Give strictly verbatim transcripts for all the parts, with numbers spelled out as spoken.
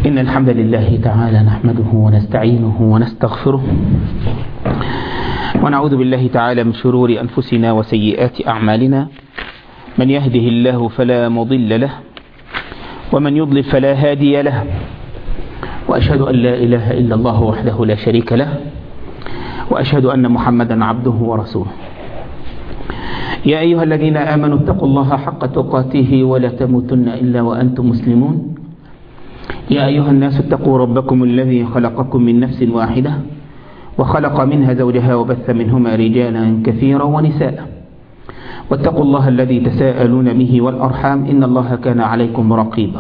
إن الحمد لله تعالى نحمده ونستعينه ونستغفره ونعوذ بالله تعالى من شرور أنفسنا وسيئات أعمالنا. من يهده الله فلا مضل له ومن يضلل فلا هادي له، وأشهد أن لا إله إلا الله وحده لا شريك له، وأشهد أن محمدا عبده ورسوله. يا أيها الذين آمنوا اتقوا الله حق تقاته ولا تموتن إلا وأنتم مسلمون. يا أيها الناس اتقوا ربكم الذي خلقكم من نفس واحدة وخلق منها زوجها وبث منهما رجالا كثيرا ونساء، واتقوا الله الذي تساءلون به والأرحام إن الله كان عليكم رقيبا.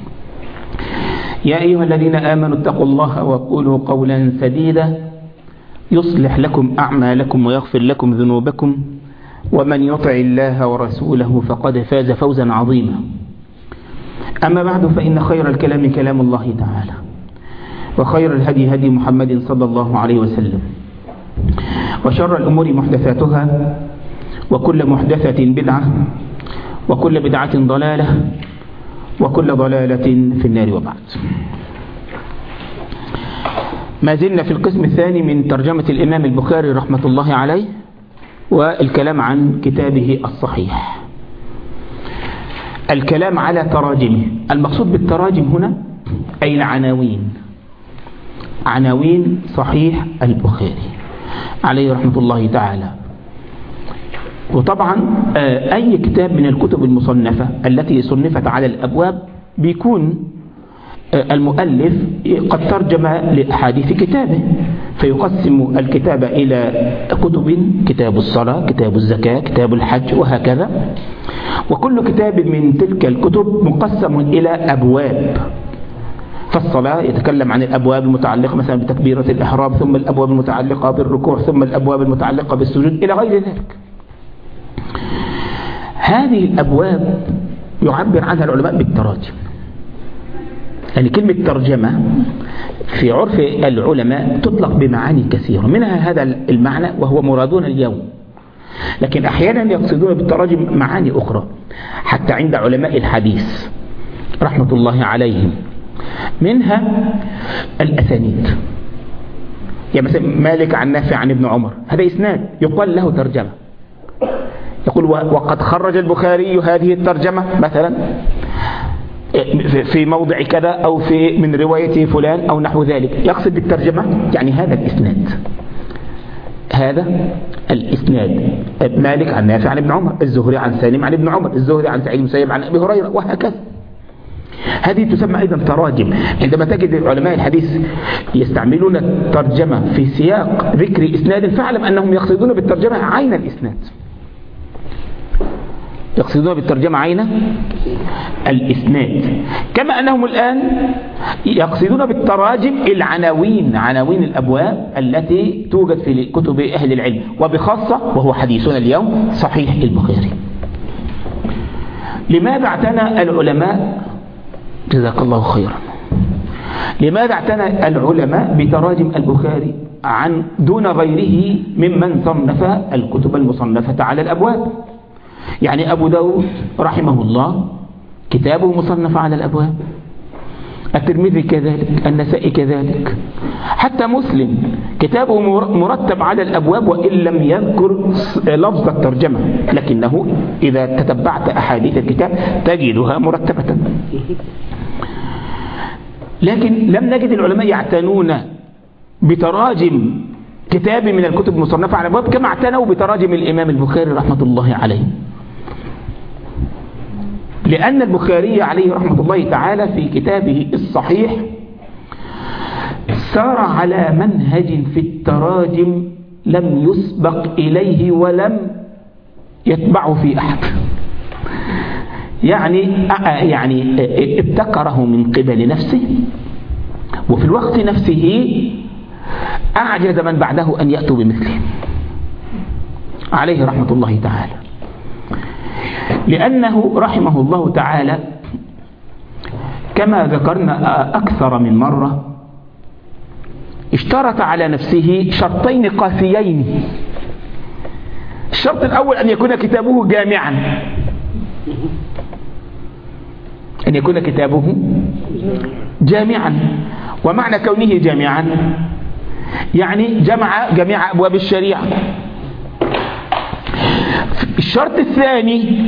يا أيها الذين آمنوا اتقوا الله وقولوا قولا سديدا يصلح لكم أعمالكم ويغفر لكم ذنوبكم، ومن يطع الله ورسوله فقد فاز فوزا عظيما. أما بعد، فإن خير الكلام كلام الله تعالى، وخير الهدي هدي محمد صلى الله عليه وسلم، وشر الأمور محدثاتها، وكل محدثة بدعة، وكل بدعة ضلالة، وكل ضلالة في النار. وبعد، ما زلنا في القسم الثاني من ترجمة الإمام البخاري رحمة الله عليه، والكلام عن كتابه الصحيح، الكلام على تراجمه. المقصود بالتراجم هنا أي العناوين، عناوين صحيح البخاري عليه رحمة الله تعالى. وطبعا أي كتاب من الكتب المصنفة التي صنفت على الأبواب بيكون المؤلف قد ترجم لأحاديث كتابه، فيقسم الكتاب إلى كتب: كتاب الصلاة، كتاب الزكاة، كتاب الحج، وهكذا. وكل كتاب من تلك الكتب مقسم إلى أبواب. فالصلاة يتكلم عن الأبواب المتعلقة مثلا بتكبيرة الإحرام، ثم الأبواب المتعلقة بالركوع، ثم الأبواب المتعلقة بالسجود، إلى غير ذلك. هذه الأبواب يعبر عنها العلماء بالتراجم. يعني كلمة ترجمة في عرف العلماء تطلق بمعاني كثيرة، منها هذا المعنى وهو مرادون اليوم، لكن أحيانا يقصدون بالتراجم معاني أخرى حتى عند علماء الحديث رحمة الله عليهم. منها الأسانيد، يعني مثلا مالك عن نافع عن ابن عمر، هذا إسناد يقال له ترجمة. يقول وقد خرج البخاري هذه الترجمة مثلا في موضع كذا، أو في من رواية فلان أو نحو ذلك. يقصد بالترجمة يعني هذا الإسناد، هذا الإسناد. مالك عن نافع عن ابن عمر، الزهري عن سالم عن ابن عمر، الزهري عن سعيد بن المسيب عن أبي هريرة، وهكذا. هذه تسمى أيضا تراجم. عندما تجد علماء الحديث يستعملون الترجمة في سياق ذكر إسناد، فاعلم أنهم يقصدون بالترجمة عين الإسناد، يقصدون بالترجمة عين الإسناد، كما أنهم الآن يقصدون بالتراجم العناوين، عناوين الأبواب التي توجد في كتب أهل العلم، وبخاصة وهو حديثنا اليوم صحيح البخاري. لماذا اعتنى العلماء، جزاك الله خيرا، لماذا اعتنى العلماء بتراجم البخاري عن دون غيره ممن صنف الكتب المصنفة على الأبواب؟ يعني أبو داود رحمه الله كتابه مصنف على الأبواب، الترمذي كذلك، النسائي كذلك، حتى مسلم كتابه مرتب على الأبواب وإن لم يذكر لفظ الترجمة، لكنه إذا تتبعت أحاديث الكتاب تجدها مرتبة. لكن لم نجد العلماء يعتنون بتراجم كتاب من الكتب المصنفة على الأبواب كما اعتنوا بتراجم الإمام البخاري رحمة الله عليه، لأن البخاري عليه رحمة الله تعالى في كتابه الصحيح سار على منهج في التراجم لم يسبق إليه ولم يتبعه في أحد. يعني يعني ابتكره من قبل نفسه، وفي الوقت نفسه أعجز من بعده أن يأتوا بمثله عليه رحمة الله تعالى، لأنه رحمه الله تعالى كما ذكرنا أكثر من مرة اشترط على نفسه شرطين قاسيين. الشرط الأول أن يكون كتابه جامعا، أن يكون كتابه جامعا. ومعنى كونه جامعا يعني جمع جميع أبواب الشريعة. الشرط الثاني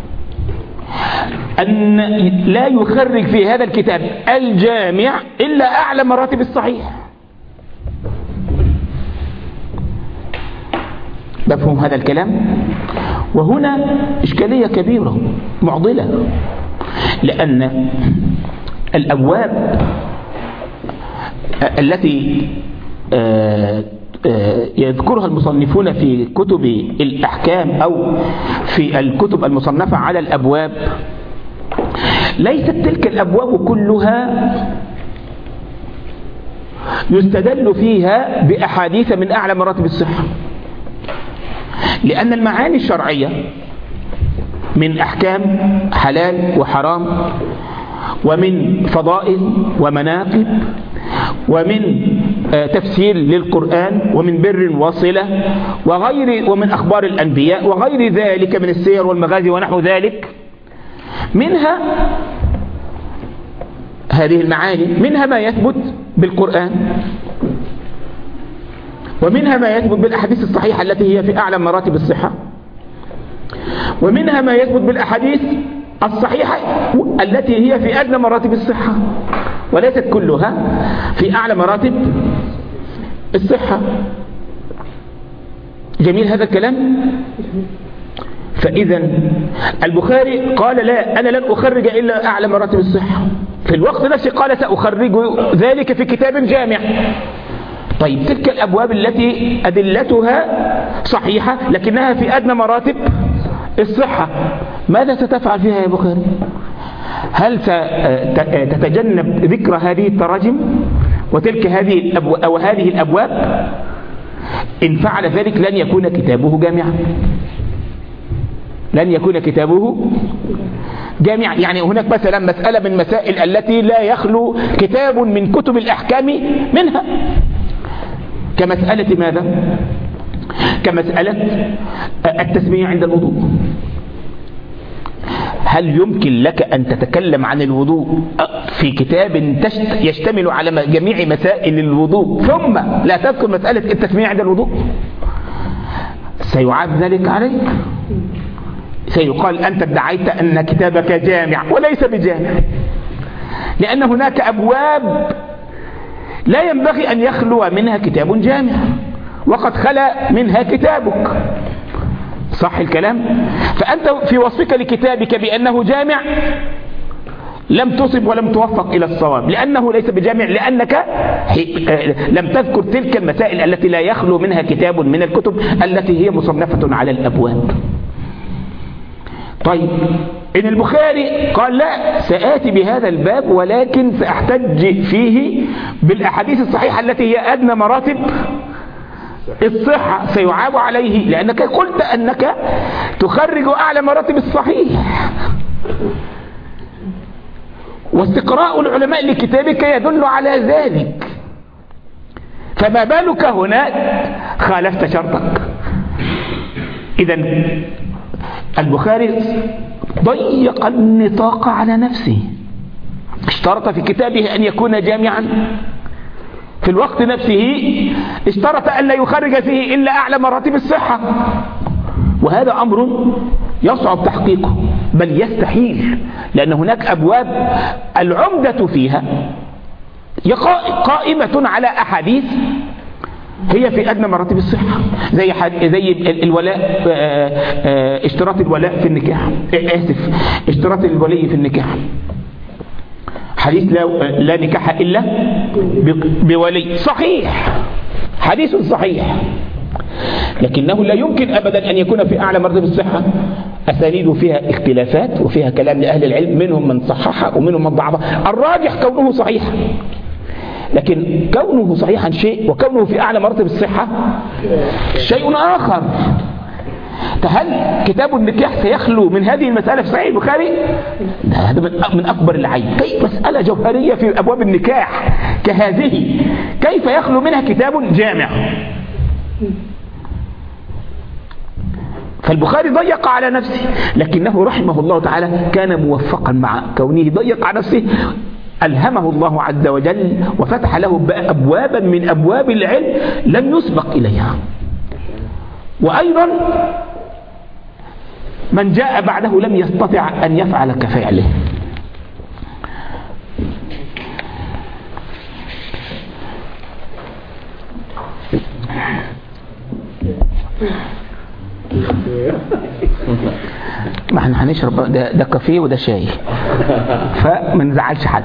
أن لا يخرج في هذا الكتاب الجامع إلا أعلى مراتب الصحيح. مفهوم هذا الكلام؟ وهنا إشكالية كبيرة معضلة، لأن الأبواب التي يذكرها المصنفون في كتب الأحكام أو في الكتب المصنفة على الأبواب ليست تلك الأبواب كلها يستدل فيها بأحاديث من أعلى مراتب الصحة، لأن المعاني الشرعية من أحكام حلال وحرام ومن فضائل ومناقب ومن تفسير للقرآن ومن بر وصلة وغير ومن أخبار الأنبياء وغير ذلك من السير والمغازي ونحو ذلك، منها هذه المعاني منها ما يثبت بالقرآن ومنها ما يثبت بالأحاديث الصحيحة التي هي في أعلى مراتب الصحة، ومنها ما يثبت بالأحاديث الصحيحة التي هي في أدنى مراتب الصحة وليست كلها في أعلى مراتب الصحة. جميل هذا الكلام؟ فإذا البخاري قال لا، أنا لن أخرج إلا أعلى مراتب الصحة، في الوقت نفسه قال سأخرج ذلك في كتاب جامع. طيب تلك الأبواب التي أدلتها صحيحة لكنها في أدنى مراتب الصحة، ماذا ستفعل فيها يا بخاري؟ هل ستتجنب ذكر هذه التراجم وتلك هذه الأبواب أو هذه الأبواب؟ إن فعل ذلك لن يكون كتابه جامعا، لن يكون كتابه جامعا. يعني هناك مثلا مسألة من مسائل التي لا يخلو كتاب من كتب الأحكام منها، كمسألة ماذا؟ كمسألة التسمية عند الوضوء. هل يمكن لك أن تتكلم عن الوضوء في كتاب يشتمل على جميع مسائل الوضوء ثم لا تذكر مسألة التسمية عند الوضوء؟ سيعاب ذلك عليك، سيقال أنت ادعيت أن كتابك جامع وليس بجامع، لأن هناك أبواب لا ينبغي أن يخلو منها كتاب جامع وقد خلا منها كتابك. صح الكلام؟ فأنت في وصفك لكتابك بأنه جامع لم تصب ولم توفق إلى الصواب، لأنه ليس بجامع، لأنك لم تذكر تلك المسائل التي لا يخلو منها كتاب من الكتب التي هي مصنفة على الأبواب. طيب إن البخاري قال لا، سآتي بهذا الباب ولكن سأحتج فيه بالأحاديث الصحيحة التي هي أدنى مراتب الصحة، سيعاب عليه لأنك قلت أنك تخرج أعلى مراتب الصحيح، واستقراء العلماء لكتابك يدل على ذلك، فما بالك هنا خالفت شرطك. إذن البخاري ضيق النطاق على نفسه، اشترط في كتابه أن يكون جامعا، في الوقت نفسه اشترط أن لا يخرج فيه إلا أعلى مراتب الصحة، وهذا أمر يصعب تحقيقه بل يستحيل، لأن هناك أبواب العمدة فيها قائمة على أحاديث هي في أدنى مراتب الصحة، زي زي الولاء، اشتراط الولاء في النكاح، آسف اشتراط الولي في النكاح، حديث لا, لا نكاح إلا بولي، صحيح، حديث صحيح، لكنه لا يمكن أبدا أن يكون في أعلى مرتبة الصحة، أسانيده فيها اختلافات وفيها كلام لأهل العلم، منهم من صححه ومنهم من ضعفه، الراجح كونه صحيح، لكن كونه صحيحا شيء وكونه في أعلى مرتبة الصحة شيء آخر. فهل كتاب النكاح سيخلو من هذه المسألة في صحيح البخاري؟ هذا من أكبر العيب. كيف مسألة جوهرية في أبواب النكاح كهذه كيف يخلو منها كتاب جامع؟ فالبخاري ضيق على نفسه، لكنه رحمه الله تعالى كان موفقا مع كونه ضيق على نفسه، ألهمه الله عز وجل وفتح له أبوابا من أبواب العلم لم يسبق إليها. وأيضا من جاء بعده لم يستطع أن يفعل كفعله. ما احنا هنشرب ده, ده كافيه وده شاي فما نزعلش حد.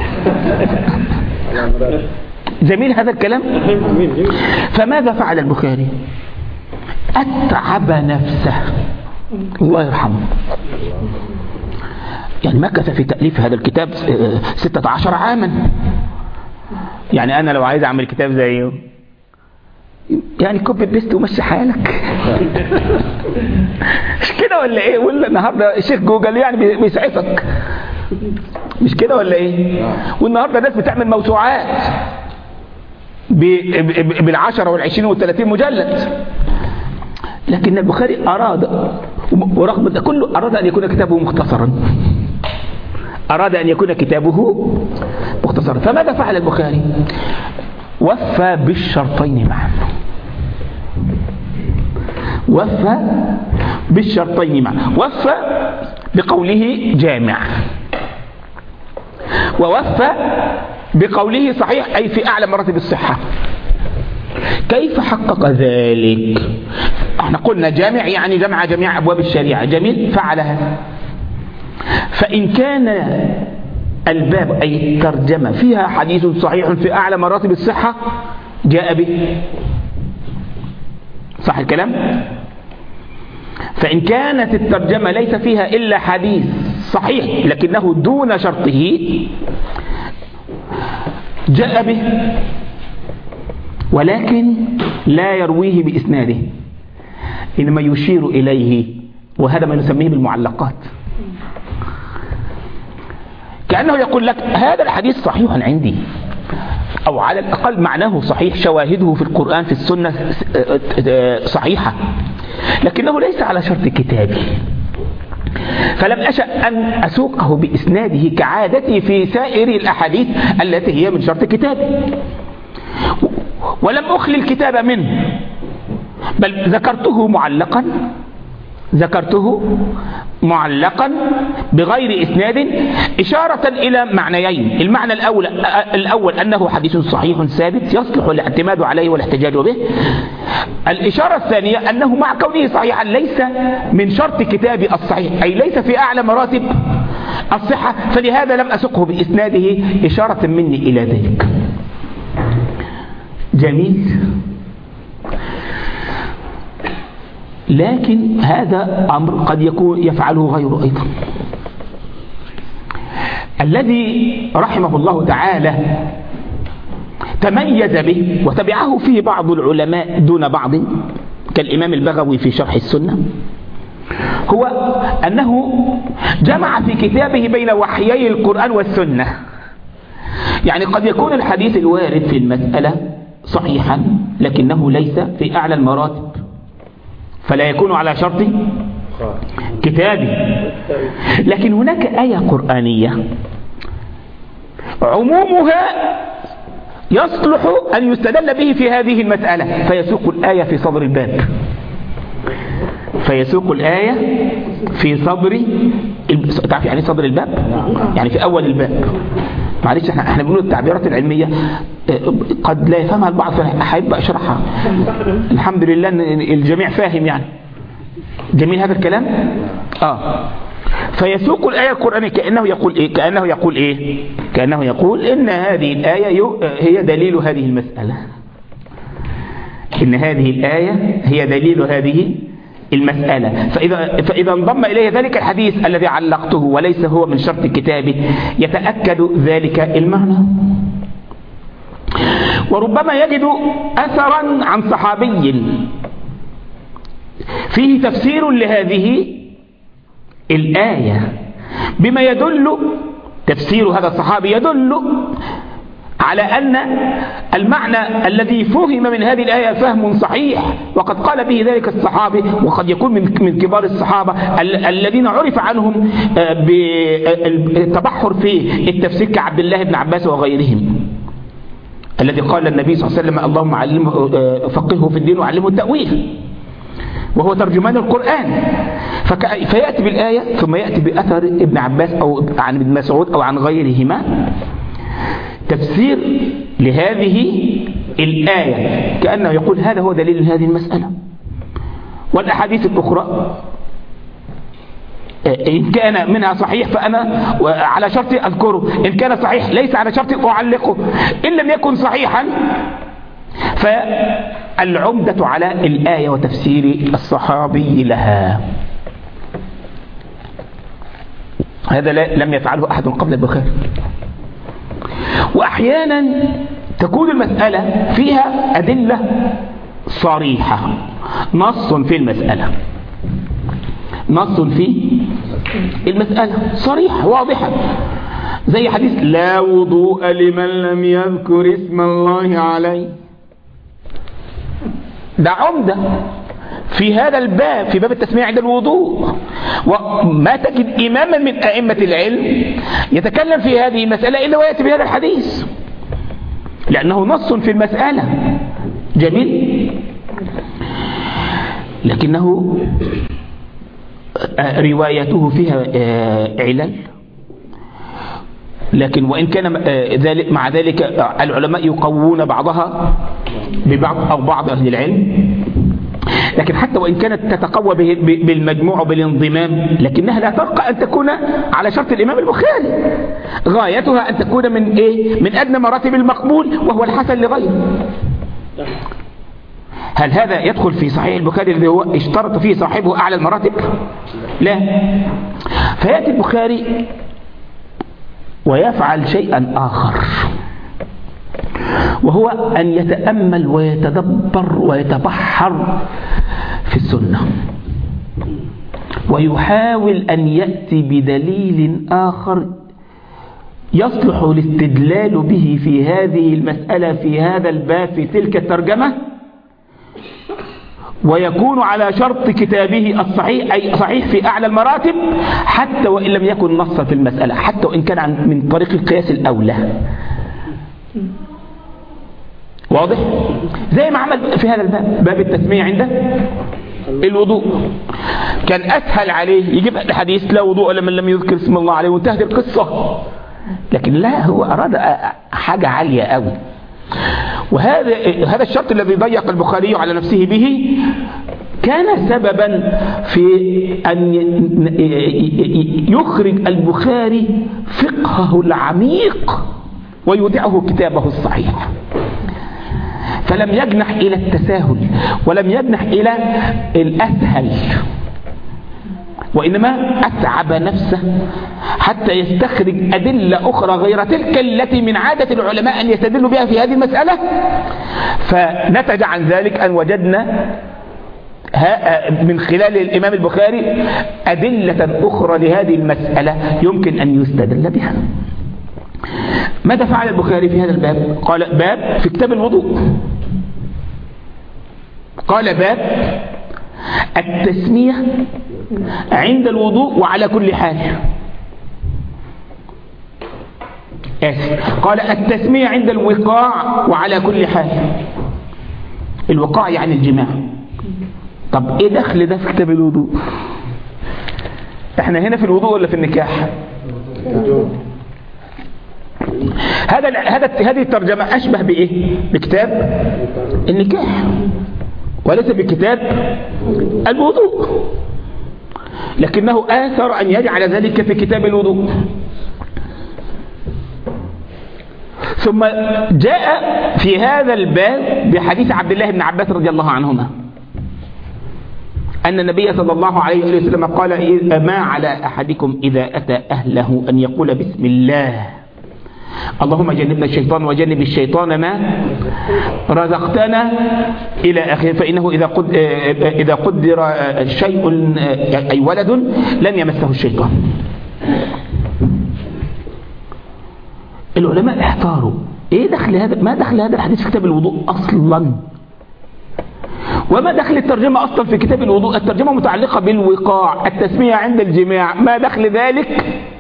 جميل هذا الكلام. فماذا فعل البخاري؟ أتعب نفسه الله يرحمه، يعني مكث في تأليف هذا الكتاب ستة عشر عاما. يعني أنا لو عايز أعمل كتاب زيه يعني كوبي بيست ومشي حالك مش كده ولا ايه؟ ولا النهارده الشيخ جوجل يعني بيسعفك مش كده ولا ايه؟ والنهارده الناس بتعمل موسوعات بالعشرة والعشرين والثلاثين مجلد. لكن البخاري أراد، ورغم ده كله أراد أن يكون كتابه مختصرا، أراد أن يكون كتابه مختصرا. فماذا فعل البخاري؟ وفى بالشرطين معا، وفى بالشرطين معا. وفى بقوله جامع، ووفى بقوله صحيح أي في أعلى مراتب الصحة. كيف حقق ذلك؟ احنا قلنا جامع يعني جمع جميع أبواب الشريعة. جميل، فعلها. فإن كان الباب أي الترجمة فيها حديث صحيح في أعلى مراتب الصحة جاء به، صح الكلام؟ فإن كانت الترجمة ليس فيها إلا حديث صحيح لكنه دون شرطه جاء به، ولكن لا يرويه بإسناده، إنما يشير إليه، وهذا ما نسميه بالمعلقات. كأنه يقول لك هذا الحديث صحيح عندي، أو على الأقل معناه صحيح، شواهده في القرآن في السنة صحيحة، لكنه ليس على شرط كتابي، فلم أشأ أن أسوقه بإسناده كعادتي في سائر الأحاديث التي هي من شرط كتابي، ولم أخلي الكتاب منه، بل ذكرته معلقا ذكرته معلقا بغير إسناد إشارة إلى معنيين. المعنى الأول, الأول أنه حديث صحيح ثابت يصلح الاعتماد عليه والاحتجاج به. الإشارة الثانية أنه مع كونه صحيحا ليس من شرط كتاب الصحيح، أي ليس في أعلى مراتب الصحة، فلهذا لم أسقه بإسناده، إشارة مني إلى ذلك. جميل. لكن هذا أمر قد يكون يفعله غيره أيضا. الذي رحمه الله تعالى تميز به وتبعه فيه بعض العلماء دون بعض كالإمام البغوي في شرح السنة، هو أنه جمع في كتابه بين وحيي القرآن والسنة. يعني قد يكون الحديث الوارد في المسألة صحيحا لكنه ليس في أعلى المراتب، فلا يكون على شرط كتابي. لكن هناك آية قرآنية عمومها يصلح أن يستدل به في هذه المسألة، فيسوق الآية في صدر الباب فيسوق الآية في صدر. تعرف يعني صدر الباب؟ يعني في أول الباب. معلش احنا احنا بنقول التعبيرات العلمية قد لا يفهمها البعض، فأحب أشرحها. الحمد لله ان الجميع فاهم يعني. جميل هذا الكلام؟ آه. فيسوق الآية القرآنية كأنه يقول إيه؟ كأنه يقول إيه؟ كأنه يقول إن هذه الآية هي دليل هذه المسألة. إن هذه الآية هي دليل هذه المسألة. فإذا, فإذا انضم إليه ذلك الحديث الذي علقته وليس هو من شرط كتابه يتأكد ذلك المعنى. وربما يجد أثرا عن صحابي فيه تفسير لهذه الآية بما يدل، تفسير هذا الصحابي يدل على أن المعنى الذي فهم من هذه الآية فهم صحيح، وقد قال به ذلك الصحابي، وقد يكون من من كبار الصحابة الذين عرف عنهم بالتبحر في التفسير كعبد الله بن عباس وغيرهم، الذي قال النبي صلى الله عليه وسلم اللهم علمه فقهه في الدين وعلمه التأويل، وهو ترجمان القرآن. فيأتي بالآية ثم يأتي بأثر ابن عباس أو عن ابن مسعود أو عن غيرهما تفسير لهذه الآية، كأنه يقول هذا هو دليل هذه المسألة. والأحاديث الأخرى إن كان منها صحيح فأنا على شرط أذكره، إن كان صحيح ليس على شرط أعلقه، إن لم يكن صحيحا فالعمدة على الآية وتفسير الصحابي لها. هذا لم يفعله أحد قبل البخاري. وأحيانا تكون المسألة فيها أدلة صريحة، نص في المسألة، نص في المسألة صريح واضحة، زي حديث لا وضوء لمن لم يذكر اسم الله عليه. ده عمدة في هذا الباب، في باب التسمية عند الوضوء، وما تجد إماما من أئمة العلم يتكلم في هذه المسألة إلا ويأتي بهذا الحديث، لأنه نص في المسألة. جميل. لكنه روايته فيها علل، لكن وإن كان ذلك مع ذلك العلماء يقوون بعضها ببعض أو بعض أهل العلم، لكن حتى وإن كانت تتقوى بالمجموع وبالانضمام لكنها لا ترقى أن تكون على شرط الإمام البخاري، غايتها أن تكون من إيه؟ من أدنى مراتب المقبول وهو الحسن لغيره. هل هذا يدخل في صحيح البخاري الذي هو اشترط فيه صاحبه أعلى المراتب؟ لا. فيأتي البخاري ويفعل شيئا آخر، وهو أن يتأمل ويتدبر ويتبحر في السنة، ويحاول أن يأتي بدليل آخر يصلح الاستدلال به في هذه المسألة في هذا الباب في تلك الترجمة، ويكون على شرط كتابه الصحيح، أي صحيح في أعلى المراتب، حتى وإن لم يكن نصا في المسألة، حتى وإن كان عن من طريق القياس الأولى. واضح؟ زي ما عمل في هذا الباب، باب التسمية عند الوضوء، كان أسهل عليه يجيب الحديث لا وضوء لمن لم يذكر اسم الله عليه وانتهت القصة، لكن لا، هو أراد حاجة عالية قوي. وهذا هذا الشرط الذي ضيق البخاري على نفسه به كان سببا في أن يخرج البخاري فقهه العميق ويودعه كتابه الصحيح، فلم يجنح إلى التساهل ولم يجنح إلى الأسهل، وإنما أتعب نفسه حتى يستخرج أدلة أخرى غير تلك التي من عادة العلماء أن يستدلوا بها في هذه المسألة. فنتج عن ذلك أن وجدنا من خلال الإمام البخاري أدلة أخرى لهذه المسألة يمكن أن يستدل بها. ماذا فعل البخاري في هذا الباب؟ قال باب في كتاب الوضوء، قال باب التسمية عند الوضوء وعلى كل حال. آسف، قال التسمية عند الوقاع وعلى كل حال. الوقاع يعني الجماع. طب ايه دخل ده في كتاب الوضوء؟ احنا هنا في الوضوء ولا في النكاح؟ هذا هذا هذه الترجمة أشبه بإيه؟ بكتاب النكاح وليس بكتاب الوضوء، لكنه آثر أن يجعل ذلك في كتاب الوضوء. ثم جاء في هذا الباب بحديث عبد الله بن عباس رضي الله عنهما أن النبي صلى الله عليه وسلم قال ما على أحدكم إذا أتى أهله أن يقول بسم الله اللهم جنبنا الشيطان وجنب الشيطان ما رزقتنا إلى آخره، فإنه إذا قد إذا قدر شيء أي ولد لن يمسه الشيطان. العلماء احتاروا ايه دخل هذا؟ ما دخل هذا الحديث في كتاب الوضوء اصلا؟ وما دخل الترجمة اصلا في كتاب الوضوء؟ الترجمة متعلقة بالوقاع، التسمية عند الجماع، ما دخل ذلك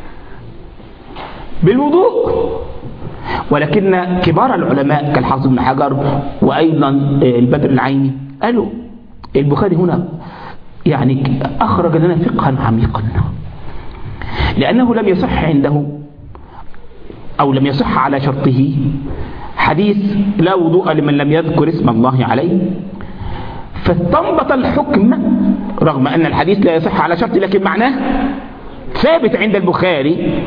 بالوضوء؟ ولكن كبار العلماء كالحافظ بن حجر وأيضا البدر العيني قالوا البخاري هنا يعني أخرج لنا فقها عميقا، لأنه لم يصح عنده أو لم يصح على شرطه حديث لا وضوء لمن لم يذكر اسم الله عليه، فاستنبط الحكم رغم أن الحديث لا يصح على شرطه لكن معناه ثابت عند البخاري،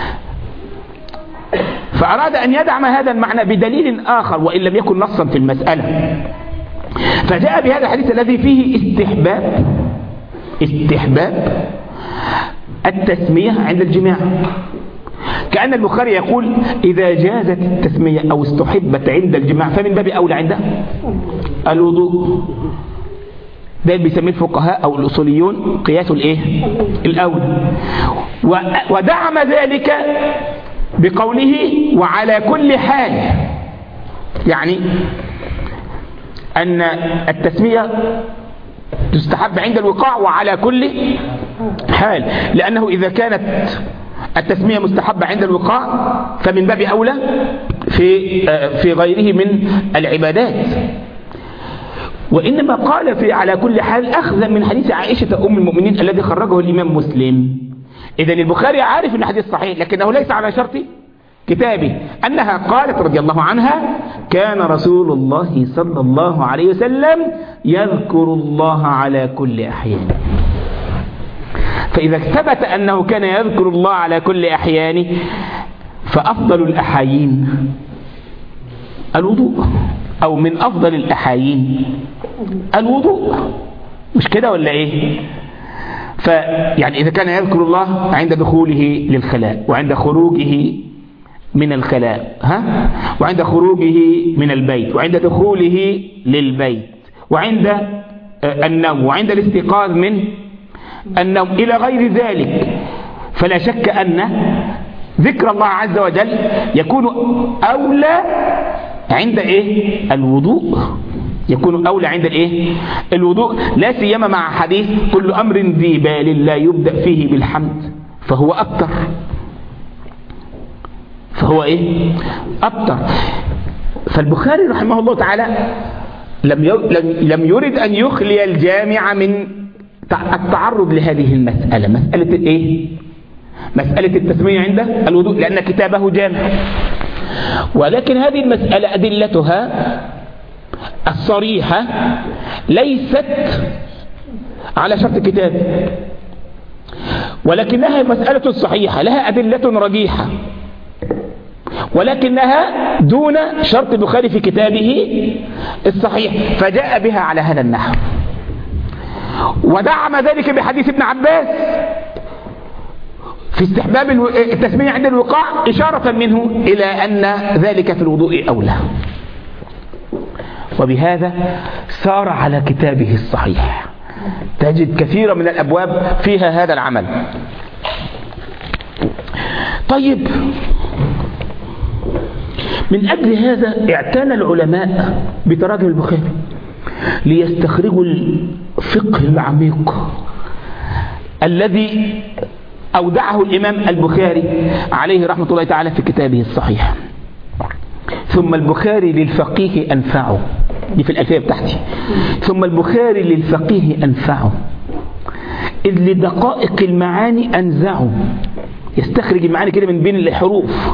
فأراد أن يدعم هذا المعنى بدليل آخر وإن لم يكن نصا في المسألة، فجاء بهذا الحديث الذي فيه استحباب استحباب التسمية عند الجماع، كأن البخاري يقول إذا جازت التسمية أو استحبت عند الجماع فمن باب أولى عنده الوضوء. ده بيسميه الفقهاء أو الأصوليون قياس الإيه؟ الأولى. ودعم ذلك بقوله وعلى كل حال، يعني أن التسمية تستحب عند الوقاع وعلى كل حال، لأنه إذا كانت التسمية مستحبة عند الوقاع فمن باب أولى في في غيره من العبادات. وإنما قال في على كل حال أخذا من حديث عائشة أم المؤمنين الذي خرجه الإمام مسلم. إذن البخاري عارف أن حديث صحيح لكنه ليس على شرط كتابه، أنها قالت رضي الله عنها كان رسول الله صلى الله عليه وسلم يذكر الله على كل أحيان. فإذا ثبت أنه كان يذكر الله على كل أحيانه فأفضل الأحايين الوضوء، أو من أفضل الأحايين الوضوء، مش كده ولا إيه؟ فيعني إذا كان يذكر الله عند دخوله للخلاء وعند خروجه من الخلاء ها وعند خروجه من البيت وعند دخوله للبيت وعند النوم وعند الاستيقاظ من النوم إلى غير ذلك، فلا شك أن ذكر الله عز وجل يكون أولى عند إيه؟ الوضوء، يكون أولى عند الإيه؟ الوضوء، لا سيما مع حديث كل أمر ذي بال لا يبدأ فيه بالحمد فهو أبتر، فهو إيه؟ أبتر. فالبخاري رحمه الله تعالى لم لم يرد أن يخلي الجامع من التعرض لهذه المسألة، مسألة الإيه؟ مسألة التسمية عند الوضوء، لأن كتابه جامع. ولكن هذه المسألة أدلتها الصريحة ليست على شرط كتاب، ولكنها مسألة صحيحة لها أدلة رجيحة، ولكنها دون شرط البخاري في كتابه الصحيح، فجاء بها على هذا النحو. ودعم ذلك بحديث ابن عباس في استحباب التسمية عند الوقاع إشارة منه إلى أن ذلك في الوضوء أولى، وبهذا سار على كتابه الصحيح. تجد كثيرا من الأبواب فيها هذا العمل. طيب، من أجل هذا اعتنى العلماء بتراجم البخاري ليستخرجوا الفقه العميق الذي أودعه الإمام البخاري عليه رحمة الله تعالى في كتابه الصحيح. ثم البخاري للفقيه أنفعه، دي في الألفية بتاعتي، ثم البخاري للفقيه أنفعه إذ لدقائق المعاني أنزعه، يستخرج المعاني كده من بين الحروف.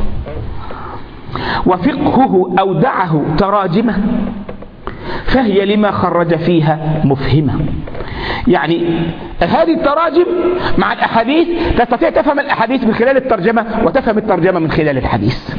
وفقهه أودعه تراجمه فهي لما خرج فيها مفهمة. يعني هذه التراجم مع الأحاديث تستطيع تفهم الأحاديث من خلال الترجمة وتفهم الترجمة من خلال الحديث.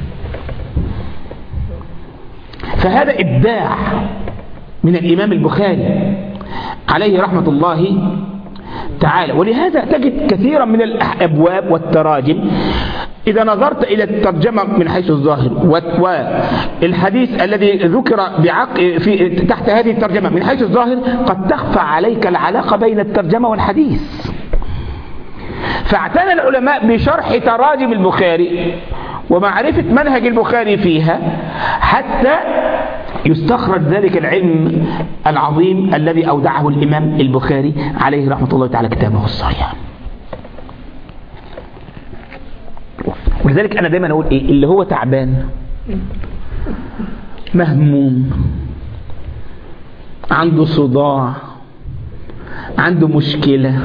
فهذا إبداع من الإمام البخاري عليه رحمة الله تعالى. ولهذا تجد كثيرا من الأبواب والتراجم إذا نظرت إلى الترجمة من حيث الظاهر والحديث الذي ذكر بعق في تحت هذه الترجمة من حيث الظاهر قد تخفى عليك العلاقة بين الترجمة والحديث. فاعتنى العلماء بشرح تراجم البخاري ومعرفة منهج البخاري فيها حتى يستخرج ذلك العلم العظيم الذي أودعه الإمام البخاري عليه رحمة الله تعالى كتابه الصحيح. ولذلك أنا دايما أقول إيه، اللي هو تعبان مهموم عنده صداع عنده مشكلة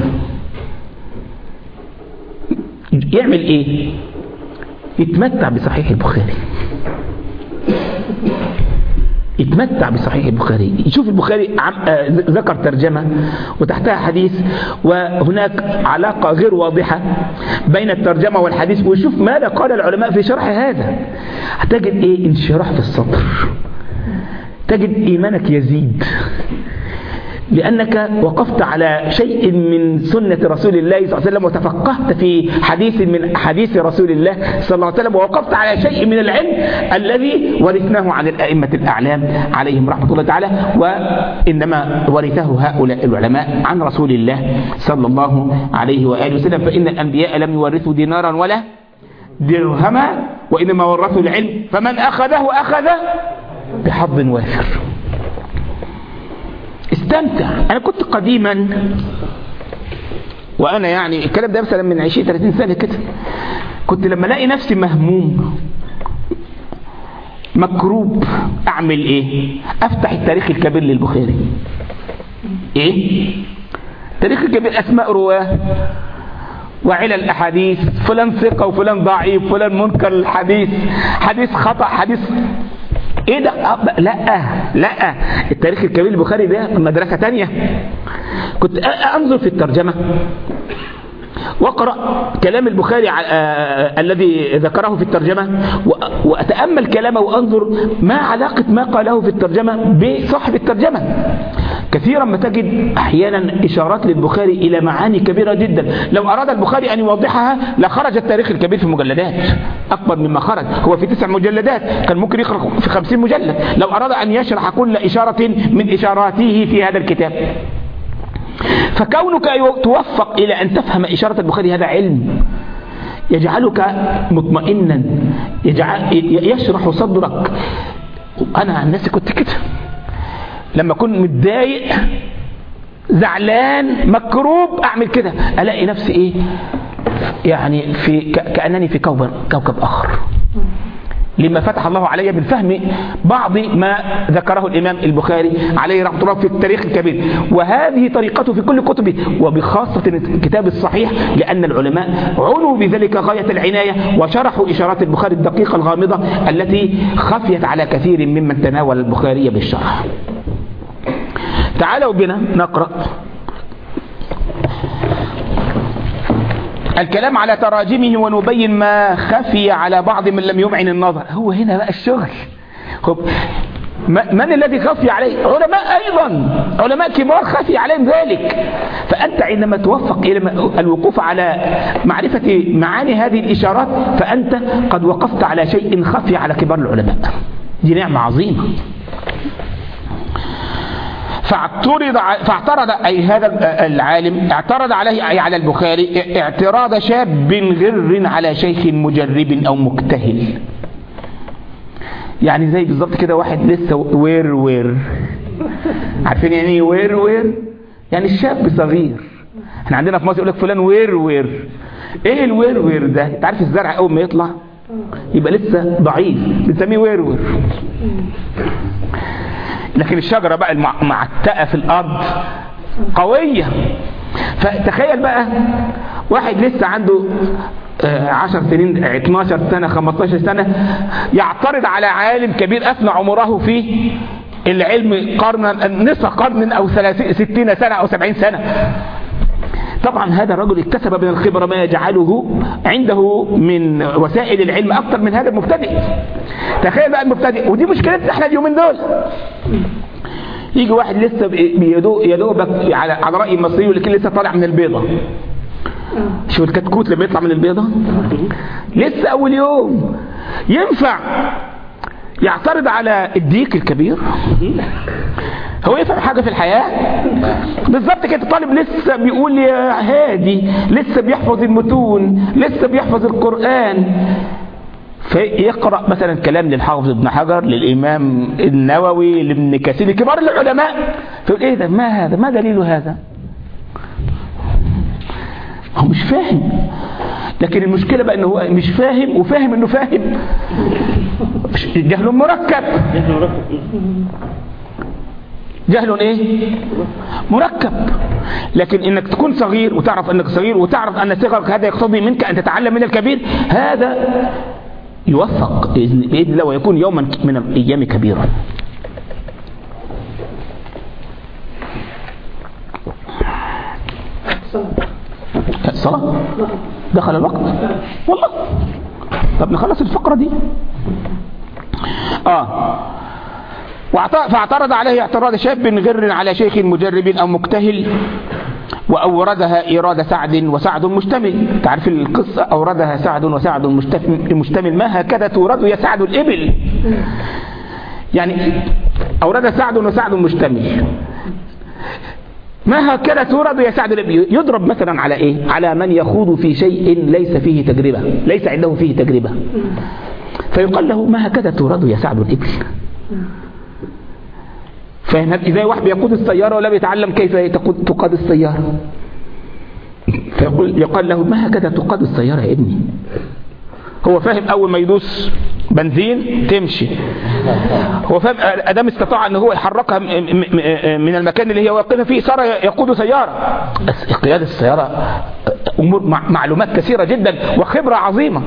يعمل إيه؟ يتمتع بصحيح البخاري، يتمتع بصحيح البخاري، يشوف البخاري ذكر ترجمة وتحتها حديث وهناك علاقة غير واضحة بين الترجمة والحديث، ويشوف ماذا قال العلماء في شرح هذا. هتجد ايه؟ انشراح في الصدر، تجد ايمانك يزيد لأنك وقفت على شيء من سنة رسول الله صلى الله عليه وسلم، وتفقهت في حديث من حديث رسول الله صلى الله عليه وسلم، ووقفت على شيء من العلم الذي ورثناه عن الأئمة الأعلام عليهم رحمة الله تعالى، وإنما ورثه هؤلاء العلماء عن رسول الله صلى الله عليه وآله وسلم. فإن الأنبياء لم يورثوا دينارا ولا درهما وإنما ورثوا العلم، فمن أخذه أخذ بحظ وافر. استمتع. أنا كنت قديما وأنا يعني الكلام ده مثلا من عشرين ثلاثين سنة كده، كنت لما الاقي نفسي مهموم مكروب أعمل إيه؟ أفتح التاريخ الكبير للبخاري. إيه؟ التاريخ الكبير أسماء رواه وعلل الأحاديث، فلان ثقة وفلان ضعيف، فلان منكر الحديث، حديث خطأ، حديث ايه ده؟ لا لا التاريخ الكبير البخاري ده مدرسة تانية. كنت انظر في الترجمة واقرأ كلام البخاري الذي ذكره في الترجمة، واتأمل كلامه وانظر ما علاقة ما قاله في الترجمة بصاحب الترجمة. كثيرا ما تجد احيانا اشارات للبخاري الى معاني كبيرة جدا، لو اراد البخاري ان يوضحها لخرج التاريخ الكبير في مجلدات اكبر مما خرج، هو في تسع مجلدات كان ممكن يخرج في خمسين مجلد لو اراد ان يشرح كل اشارة من اشاراته في هذا الكتاب. فكونك توفق إلى أن تفهم إشارة البخاري هذا علم يجعلك مطمئنا، يجعل يشرح صدرك. أنا عن نفسي كنت كده لما كنت متضايق زعلان مكروب أعمل كده، ألاقي نفسي إيه يعني في كأنني في كوكب كوكب آخر، لما فتح الله علي بالفهم بعض ما ذكره الإمام البخاري عليه رحمة الله في التاريخ الكبير. وهذه طريقته في كل كتبه وبخاصة الكتاب الصحيح، لأن العلماء عنوا بذلك غاية العناية وشرحوا إشارات البخاري الدقيقة الغامضة التي خفيت على كثير ممن تناول البخاري بالشرح. تعالوا بنا نقرأ الكلام على تراجمه ونبين ما خفي على بعض من لم يمعن النظر. هو هنا بقى الشغل. من الذي خفي عليه؟ علماء أيضا، علماء كبار خفي عليهم ذلك. فأنت عندما توفق إلى الوقوف على معرفة معاني هذه الإشارات فأنت قد وقفت على شيء خفي على كبار العلماء. دي نعمة عظيمة. فاعترض فاعترض أي هذا العالم اعترض عليه أي على البخاري اعتراض شاب غر على شيخ مجرب أو مكتهل. يعني زي بالظبط كده واحد لسه وير وير. عارفين يعني ايه وير وير؟ يعني الشاب صغير. احنا عندنا في مصر يقول لك فلان وير وير. ايه الوير وير ده؟ انت عارف الزرع اول ما يطلع يبقى لسه ضعيف بنسميه وير وير، لكن الشجرة بقى المعتقة في الأرض قوية. فتخيل بقى واحد لسه عنده عشر سنين اتناشر سنة خمستاشر سنة يعترض على عالم كبير أثنى عمره في العلم قرنا نصف قرن أو ستين سنة أو سبعين سنة. طبعا هذا الرجل اكتسب من الخبرة ما يجعله عنده من وسائل العلم أكثر من هذا المبتدئ. تخيل بقى المبتدئ، ودي مشكلتنا احنا اليومين دول. يجي واحد لسه يدوبك على على رأي المصري ولكن لسه طالع من البيضة. شو الكتكوت لما يطلع من البيضة لسه أول يوم، ينفع يعترض على الديك الكبير؟ هو يفهم حاجة في الحياة؟ بالظبط كده. طالب لسه بيقول يا هادي، لسه بيحفظ المتون، لسه بيحفظ القرآن، فيقرأ مثلا كلام للحافظ ابن حجر، للإمام النووي، لابن كثير، كبار العلماء، فيقول ايه ده، ما هذا، ما دليل هذا؟ هو مش فاهم. لكن المشكلة بقى انه هو مش فاهم وفاهم انه فاهم. جهل مركب. جهل ايه؟ مركب. لكن انك تكون صغير وتعرف انك صغير وتعرف ان صغرك هذا يقتضي منك ان تتعلم من الكبير، هذا يوفق بإذن الله ويكون يوما من الأيام كبيرا. الصلاة دخل الوقت والله. طب نخلص الفقرة دي. آه فاعترض عليه اعتراض شاب غر على شيخ مجرب أو مكتهل، وأوردها إيراد سعد وسعد مشتمل. تعرف القصة؟ أوردها سعد وسعد مشتمل، ما هكذا تورد يا سعد الإبل. يعني أورد سعد وسعد مشتمل، ما هكذا تورد يا سعد الإبل. يضرب مثلا على إيه؟ على من يخوض في شيء ليس فيه تجربة، ليس عنده فيه تجربة، فيقال له ما هكذا تورد يا سعد الإبل. فاهم؟ إذا واحد يقود السيارة ولا بيتعلم كيف تقاد السيارة، فيقول يقال له ما هكذا تقاد السيارة يا ابني. هو فاهم أول ما يدوس بنزين تمشي، هو فاهم أدام استطاع أنه هو يحركها من المكان اللي هي واقفة فيه صار يقود سيارة. بس قيادة السيارة أمور معلومات كثيرة جدا وخبرة عظيمة،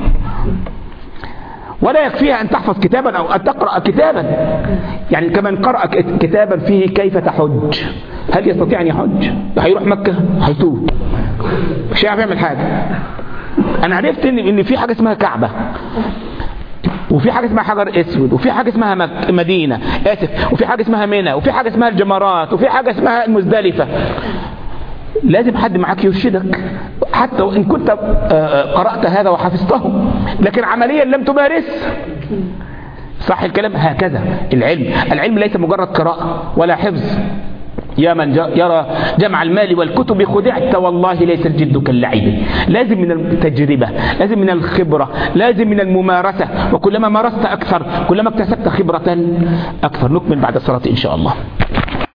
ولا يكفيها أن تحفظ كتابا أو أن تقرأ كتابا. يعني كمن قرأ كتابا فيه كيف تحج، هل يستطيع أن يحج؟ هيروح مكة هيتوه، مش هيعرف يعمل حاجة. أنا عرفت إن إن في حاجة اسمها كعبة، وفي حاجة اسمها حجر اسود، وفي حاجة اسمها مدينة آسف، وفي حاجة اسمها منى، وفي حاجة اسمها الجمرات، وفي حاجة اسمها المزدلفة. لازم حد معاك يرشدك، حتى وإن كنت قرأت هذا وحفظته، لكن عمليا لم تمارس. صح الكلام؟ هكذا العلم، العلم ليس مجرد قراءة ولا حفظ. يا من يرى جمع المال والكتب خدعت والله ليس الجد كاللعب. لازم من التجربة، لازم من الخبرة، لازم من الممارسة، وكلما مارست أكثر كلما اكتسبت خبرة أكثر. نكمل بعد الصلاة إن شاء الله.